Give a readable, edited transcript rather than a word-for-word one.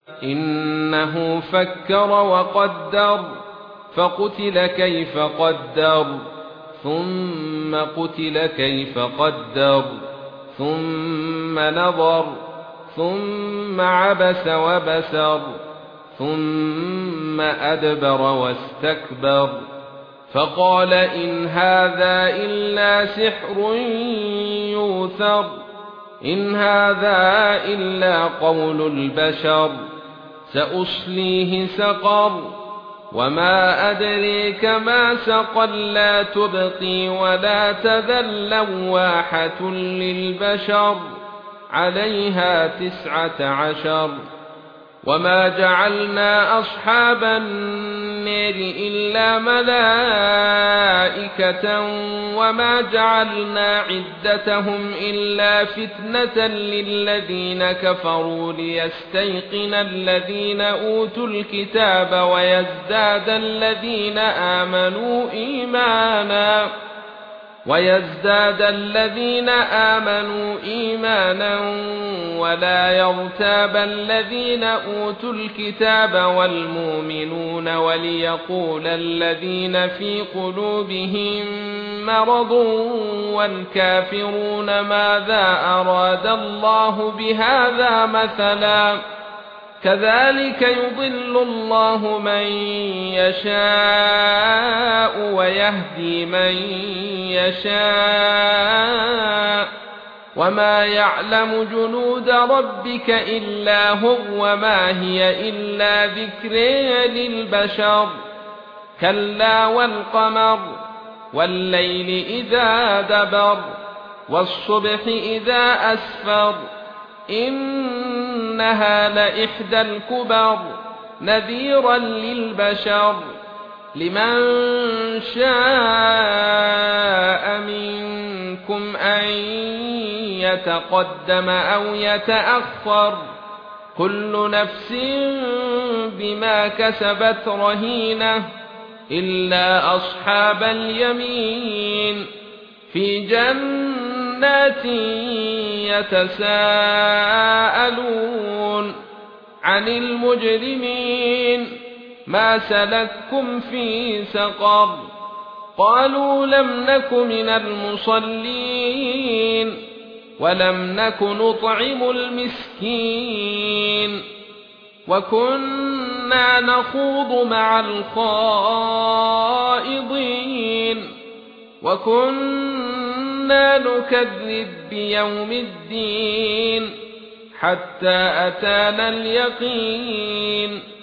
إنه فكر وقدر فقتل كيف قدر ثم قتل كيف قدر ثم نظر ثم عبس وبسر ثم أدبر واستكبر فقال إن هذا إلا سحر يؤثر إن هذا إلا قول البشر سأصليه سقر وما أدريك ما سقر لا تبقي ولا تذر لواحة للبشر عليها 19 وما جعلنا أصحاب النار إلا ملائكة وما جعلنا عدتهم إلا فتنة للذين كفروا ليستيقن الذين أوتوا الكتاب ويزداد الذين آمنوا إيمانا ولا يرتاب الذين أوتوا الكتاب والمؤمنون وليقول الذين في قلوبهم مرض والكافرون ماذا أراد الله بهذا مثلا كذلك يضل الله من يشاء ويهدي من يشاء وما يعلم جنود ربك إلا هو وما هي إلا ذكر للبشر كلا والقمر والليل إذا دبر والصبح إذا أسفر إنها لإحدى الكبر نذيرا للبشر لمن شاء منكم أن يتقدم أو يتأخر كل نفس بما كسبت رهينة إلا أصحاب اليمين في جنات يتساءلون عن المجرمين ما سلككم في سقر قالوا لم نك من المصلين ولم نك نطعم المسكين وكنا نخوض مع الخائضين وكنا نكذب بيوم الدين حتى أتانا اليقين